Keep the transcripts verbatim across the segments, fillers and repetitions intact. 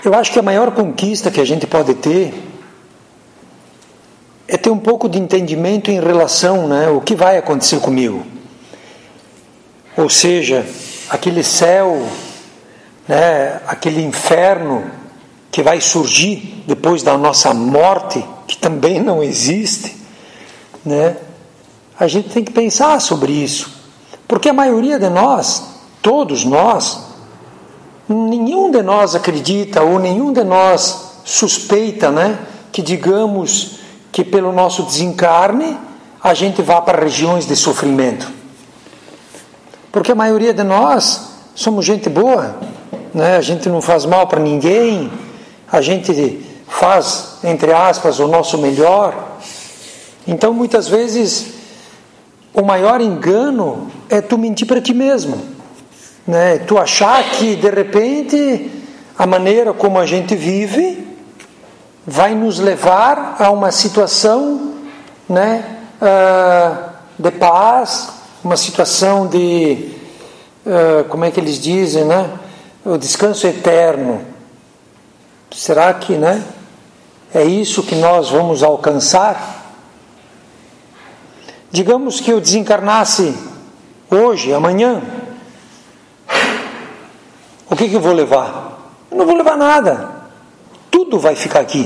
Eu acho que a maior conquista que a gente pode ter é ter um pouco de entendimento em relação, né, o que vai acontecer comigo. Ou seja, aquele céu, né, aquele inferno que vai surgir depois da nossa morte, que também não existe, né? A gente tem que pensar sobre isso, porque a maioria de nós, todos nós, nenhum de nós acredita ou nenhum de nós suspeita, né, que digamos que pelo nosso desencarne a gente vá para regiões de sofrimento, porque a maioria de nós somos gente boa, né? A gente não faz mal para ninguém, a gente faz, entre aspas, o nosso melhor. Então muitas vezes o maior engano é tu mentir para ti mesmo, né? Tu achar que de repente a maneira como a gente vive vai nos levar a uma situação, né, uh, de paz, uma situação de, uh, como é que eles dizem, né, o descanso eterno. Será que, né, é isso que nós vamos alcançar? Digamos que eu desencarnasse hoje, amanhã, o que que eu vou levar? Eu não vou levar nada. Tudo vai ficar aqui.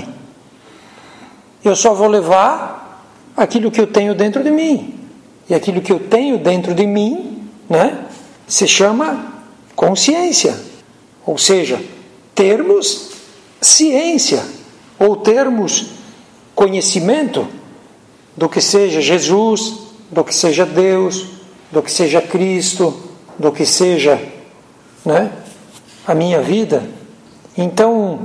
Eu só vou levar aquilo que eu tenho dentro de mim. E aquilo que eu tenho dentro de mim, né, se chama consciência. Ou seja, termos ciência, ou termos conhecimento do que seja Jesus, do que seja Deus, do que seja Cristo, do que seja, né, a minha vida. Então,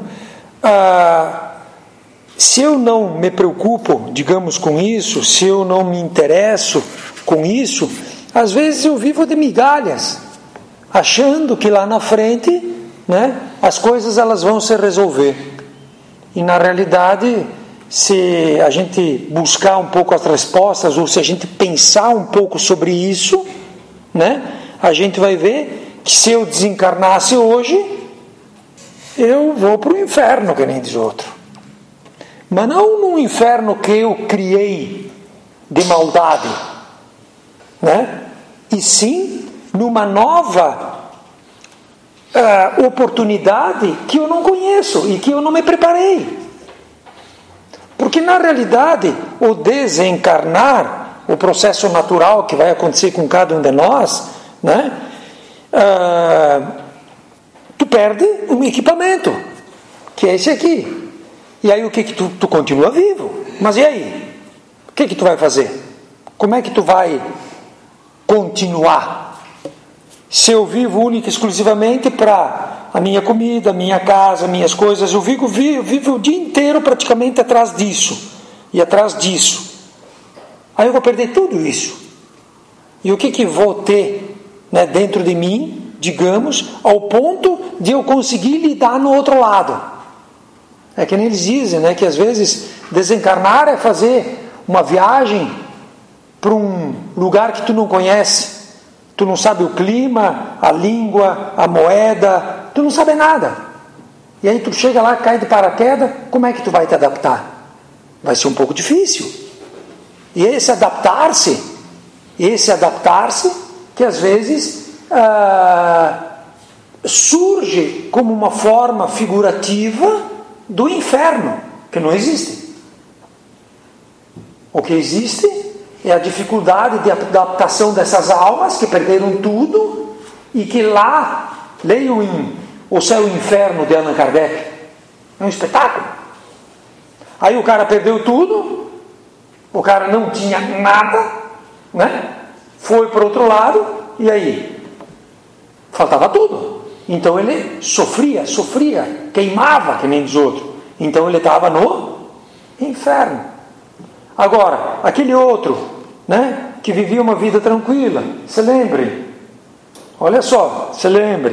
ah, se eu não me preocupo, digamos, com isso, se eu não me interesso com isso, às vezes eu vivo de migalhas, achando que lá na frente, né, as coisas elas vão se resolver. E na realidade, se a gente buscar um pouco as respostas, ou se a gente pensar um pouco sobre isso, né, a gente vai ver que se eu desencarnasse hoje, eu vou para o inferno, que nem diz outro. Mas não num inferno que eu criei de maldade, né? E sim numa nova uh, oportunidade que eu não conheço e que eu não me preparei. Porque na realidade o desencarnar, o processo natural que vai acontecer com cada um de nós, né? Uh, tu perde um equipamento, que é esse aqui. E aí o que que tu, tu continua vivo? Mas e aí? O que que tu vai fazer? Como é que tu vai continuar? Se eu vivo única e exclusivamente para a minha comida, a minha casa, minhas coisas, eu vivo, vivo, vivo o dia inteiro praticamente atrás disso e atrás disso. Aí eu vou perder tudo isso. E o que que vou ter, né, dentro de mim, digamos, ao ponto de eu conseguir lidar no outro lado? É que nem eles dizem, né, que às vezes desencarnar é fazer uma viagem para um lugar que tu não conhece. Tu não sabe o clima, a língua, a moeda, tu não sabe nada. E aí tu chega lá, cai de paraquedas, como é que tu vai te adaptar? Vai ser um pouco difícil. E esse adaptar-se, esse adaptar-se, que às vezes ah, surge como uma forma figurativa do inferno, que não existe. O que existe é a dificuldade de adaptação dessas almas que perderam tudo e que lá, leiam em O Céu e o Inferno de Allan Kardec, é um espetáculo. Aí o cara perdeu tudo, o cara não tinha nada, né? Foi para o outro lado, e aí? Faltava tudo. Então ele sofria, sofria, queimava, que nem diz outro. Então ele estava no inferno. Agora, aquele outro, né, que vivia uma vida tranquila, se lembre, olha só, se lembre,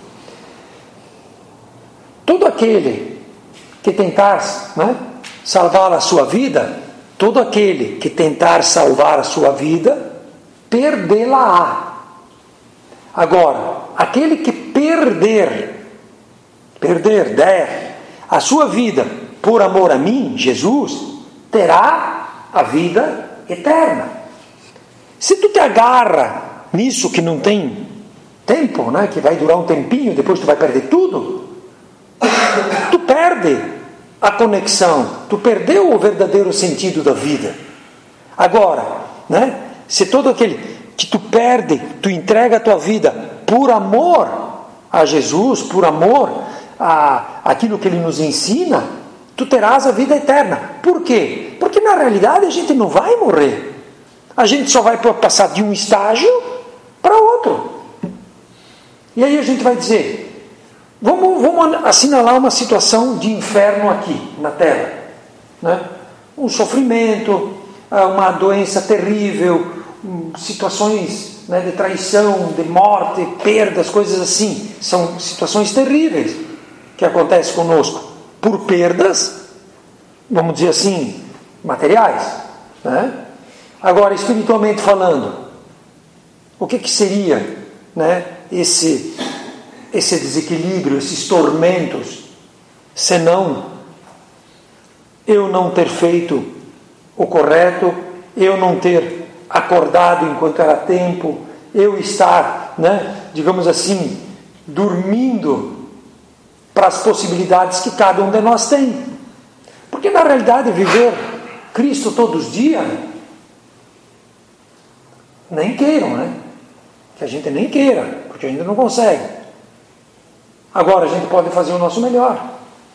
todo aquele que tentar, né, salvar a sua vida, todo aquele que tentar salvar a sua vida, perdê-la-á. Agora, aquele que perder, perder, der, a sua vida por amor a mim, Jesus, terá a vida eterna. Se tu te agarra nisso que não tem tempo, né, que vai durar um tempinho, depois tu vai perder tudo, tu perde a conexão, tu perdeu o verdadeiro sentido da vida. Agora, né, se todo aquele que tu perde, tu entrega a tua vida por amor a Jesus, por amor a aquilo que Ele nos ensina, tu terás a vida eterna. Por quê? Porque na realidade a gente não vai morrer. A gente só vai passar de um estágio para outro. E aí a gente vai dizer, vamos, vamos assinalar uma situação de inferno aqui na Terra, né? Um sofrimento, uma doença terrível, situações, né, de traição, de morte, perdas, coisas assim. São situações terríveis que acontecem conosco por perdas, vamos dizer assim, materiais, né? Agora, espiritualmente falando, o que, que seria, né, esse, esse desequilíbrio, esses tormentos, senão eu não ter feito o correto, eu não ter acordado enquanto era tempo, eu estar, né, digamos assim, dormindo para as possibilidades que cada um de nós tem. Porque na realidade viver Cristo todos os dias, nem queiram, né? Que a gente nem queira, porque a gente não consegue. Agora a gente pode fazer o nosso melhor.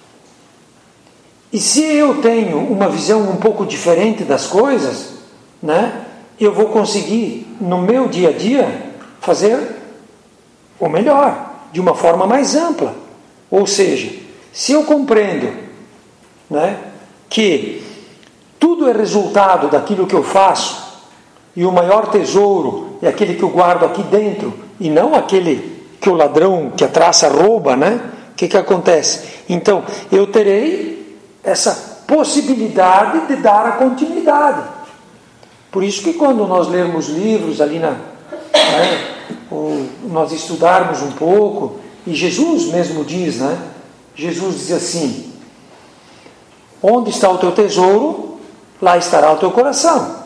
E se eu tenho uma visão um pouco diferente das coisas, né, eu vou conseguir, no meu dia a dia, fazer o melhor, de uma forma mais ampla. Ou seja, se eu compreendo, né, que tudo é resultado daquilo que eu faço, e o maior tesouro é aquele que eu guardo aqui dentro, e não aquele que o ladrão que a traça rouba, né? O que que acontece? Então, eu terei essa possibilidade de dar a continuidade. Por isso que quando nós lermos livros ali na, né, ou nós estudarmos um pouco, e Jesus mesmo diz, né? Jesus diz assim: onde está o teu tesouro, lá estará o teu coração.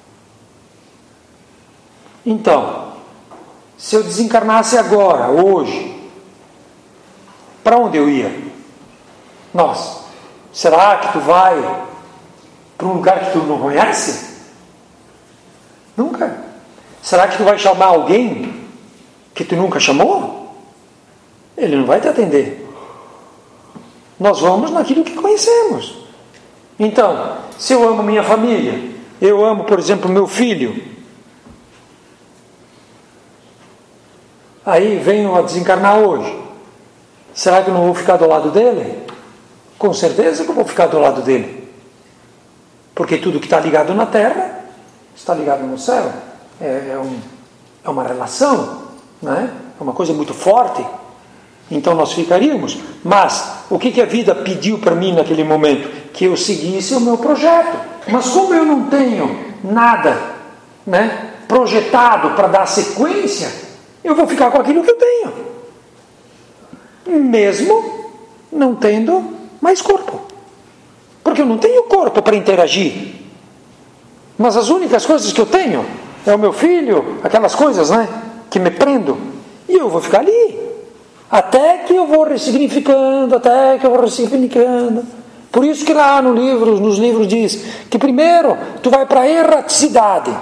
Então, se eu desencarnasse agora, hoje, para onde eu ia? Nossa, será que tu vai para um lugar que tu não conhece? Nunca. Será que tu vai chamar alguém que tu nunca chamou? Ele não vai te atender. Nós vamos naquilo que conhecemos. Então, se eu amo minha família, eu amo, por exemplo, meu filho, aí venho a desencarnar hoje, será que eu não vou ficar do lado dele? Com certeza que eu vou ficar do lado dele, porque tudo que está ligado na terra está ligado no céu. É, é, um, é uma relação, né? É uma coisa muito forte. Então nós ficaríamos. Mas o que, que a vida pediu para mim naquele momento? Que eu seguisse o meu projeto. Mas como eu não tenho nada, né, projetado para dar sequência, eu vou ficar com aquilo que eu tenho, mesmo não tendo mais corpo, porque eu não tenho corpo para interagir. Mas as únicas coisas que eu tenho é o meu filho, aquelas coisas, né, que me prendo, e eu vou ficar ali até que eu vou ressignificando, até que eu vou ressignificando. Por isso que lá no livro, nos livros diz que primeiro tu vai para a erraticidade.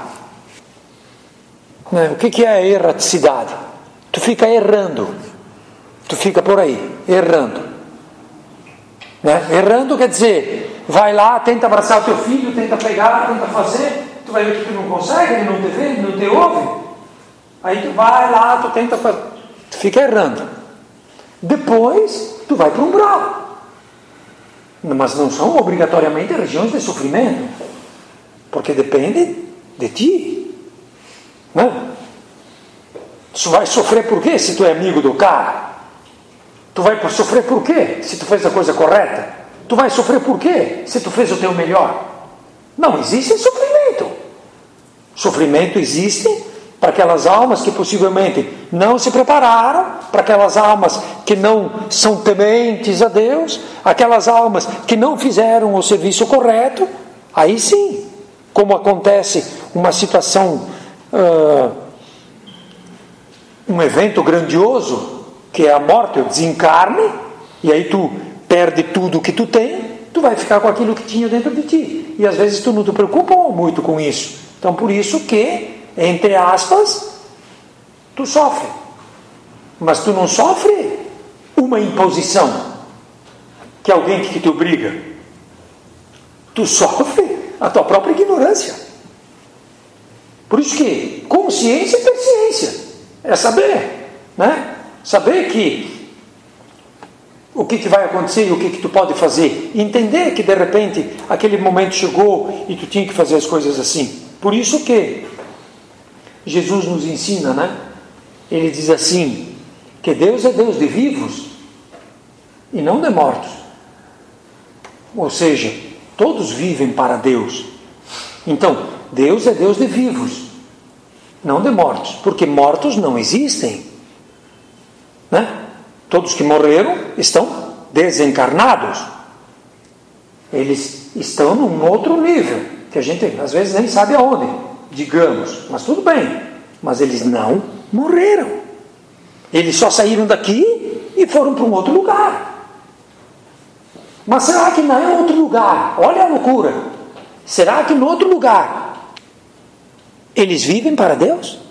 O que que é a erraticidade? Tu fica errando, tu fica por aí, errando, né? Errando quer dizer, vai lá, tenta abraçar o teu filho, tenta pegar, tenta fazer, tu vai ver que tu não consegue, ele não te vê, ele não te ouve, aí tu vai lá, tu tenta fazer, tu fica errando. Depois tu vai para um umbral, mas não são obrigatoriamente regiões de sofrimento, porque depende de ti, né? Tu vai sofrer por quê se tu é amigo do cara? Tu vai sofrer por quê se tu fez a coisa correta? Tu vai sofrer por quê se tu fez o teu melhor? Não existe sofrimento. Sofrimento existe para para aquelas almas que possivelmente não se prepararam, para aquelas almas que não são tementes a Deus, aquelas almas que não fizeram o serviço correto. Aí sim, como acontece uma situação, uh, um evento grandioso, que é a morte, o desencarne, e aí tu perde tudo o que tu tem, tu vai ficar com aquilo que tinha dentro de ti. E às vezes tu não te preocupa muito com isso. Então por isso que, entre aspas, tu sofre. Mas tu não sofre uma imposição, que alguém que te obriga. Tu sofre a tua própria ignorância. Por isso que consciência é ter ciência. É saber, né? Saber que o que, que vai acontecer e o que, que tu pode fazer. Entender que de repente aquele momento chegou e tu tinha que fazer as coisas assim. Por isso que Jesus nos ensina, né? Ele diz assim, que Deus é Deus de vivos e não de mortos. Ou seja, todos vivem para Deus. Então, Deus é Deus de vivos, não de mortos, porque mortos não existem, né? Todos que morreram estão desencarnados. Eles estão num outro nível, que a gente às vezes nem sabe aonde, digamos, mas tudo bem. Mas eles não morreram. Eles só saíram daqui e foram para um outro lugar. Mas será que não é outro lugar? Olha a loucura. Será que no outro lugar eles vivem para Deus?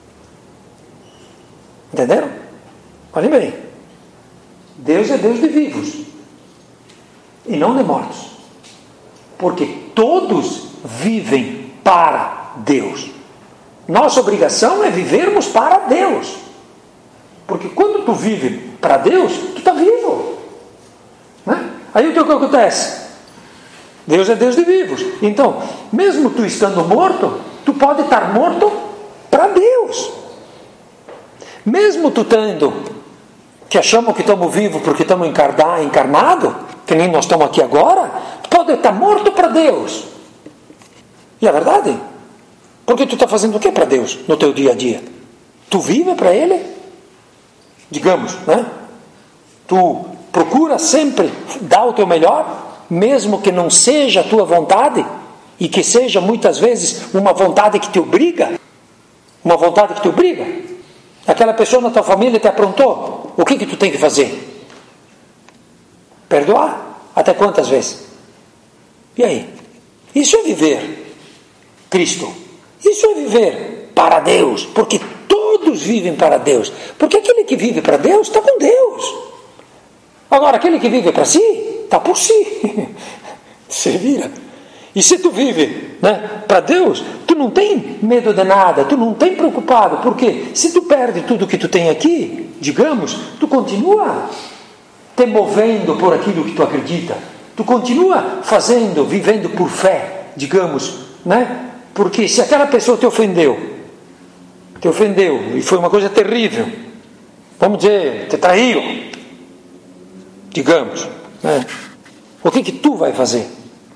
Entenderam? Olhem bem. Deus é Deus de vivos e não de mortos, porque todos vivem para Deus. Nossa obrigação é vivermos para Deus, porque quando tu vive para Deus, tu está vivo, né? Aí o que acontece? Deus é Deus de vivos. Então, mesmo tu estando morto, tu pode estar morto para Deus. Mesmo tu tendo que achamos que estamos vivos porque estamos encarnados, que nem nós estamos aqui agora, pode estar morto para Deus. E é verdade. Porque tu está fazendo o que para Deus no teu dia a dia? Tu vive para Ele? Digamos, né? Tu procura sempre dar o teu melhor, mesmo que não seja a tua vontade, e que seja muitas vezes uma vontade que te obriga, uma vontade que te obriga. Aquela pessoa na tua família te aprontou, o que que tu tem que fazer? Perdoar. Até quantas vezes? E aí? Isso é viver Cristo. Isso é viver para Deus, porque todos vivem para Deus. Porque aquele que vive para Deus está com Deus. Agora, aquele que vive para si, está por si. Se vira. E se tu vive, né, para Deus, tu não tem medo de nada, tu não tem preocupado, porque se tu perde tudo que tu tem aqui, digamos, tu continua te movendo por aquilo que tu acredita, tu continua fazendo, vivendo por fé, digamos, né? Porque se aquela pessoa te ofendeu, te ofendeu, e foi uma coisa terrível, vamos dizer, te traiu, digamos, né? O que que tu vai fazer?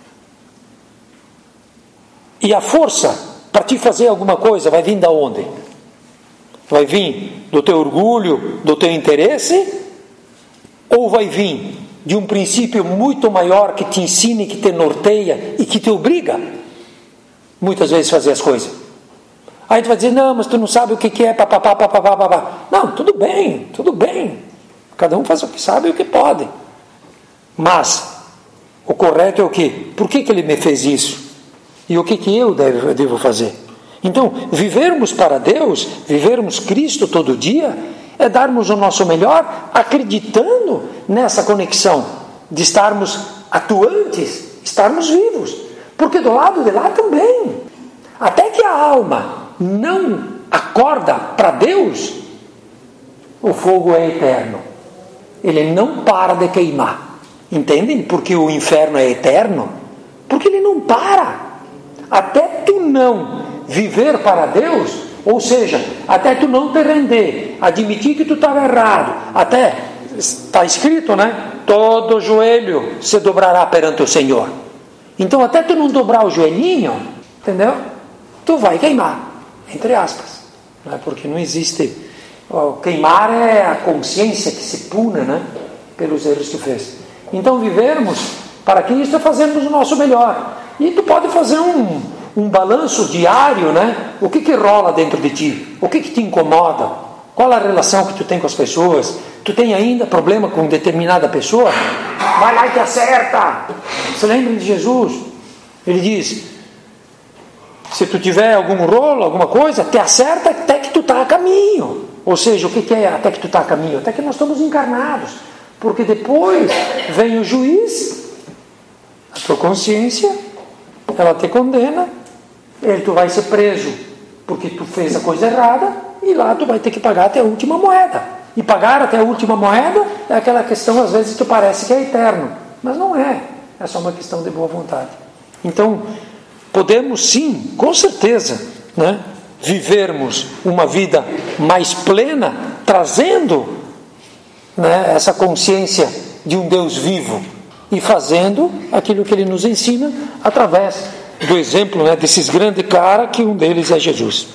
E a força para te fazer alguma coisa vai vir de onde? Vai vir do teu orgulho, do teu interesse? Ou vai vir de um princípio muito maior que te ensina, que te norteia e que te obriga muitas vezes a fazer as coisas? Aí tu vai dizer, não, mas tu não sabe o que é, papapá, papapá, papapá. Não, tudo bem, tudo bem. Cada um faz o que sabe e o que pode. Mas o correto é o quê? Por que que ele me fez isso? E o que que eu devo, devo fazer? Então, vivermos para Deus, vivermos Cristo todo dia, é darmos o nosso melhor, acreditando nessa conexão, de estarmos atuantes, estarmos vivos. Porque do lado de lá também, até que a alma não acorda para Deus, o fogo é eterno. Ele não para de queimar. Entendem? Porque o inferno é eterno. Porque ele não para. Até tu não viver para Deus, ou seja, até tu não te render, admitir que tu estava errado, até, está escrito, né? Todo joelho se dobrará perante o Senhor. Então até tu não dobrar o joelhinho, entendeu? Tu vai queimar, entre aspas. né? Porque não existe... Ó, queimar é a consciência que se pune, né? Pelos erros que fez. Então, vivermos para Cristo é fazermos o nosso melhor. E tu pode fazer um, um balanço diário, né? O que que rola dentro de ti? O que que te incomoda? Qual a relação que tu tem com as pessoas? Tu tem ainda problema com determinada pessoa? Vai lá e te acerta. Você lembra de Jesus? Ele diz, se tu tiver algum rolo, alguma coisa, te acerta até que tu está a caminho. Ou seja, o que que é até que tu está a caminho? Até que nós estamos encarnados. Porque depois vem o juiz, a tua consciência, ela te condena, e tu vai ser preso porque tu fez a coisa errada, e lá tu vai ter que pagar até a última moeda. E pagar até a última moeda é aquela questão, às vezes tu parece que é eterno, mas não é, é só uma questão de boa vontade. Então, podemos sim, com certeza, né, vivermos uma vida mais plena, trazendo, né, essa consciência de um Deus vivo e fazendo aquilo que Ele nos ensina através do exemplo, né, desses grandes caras, que um deles é Jesus.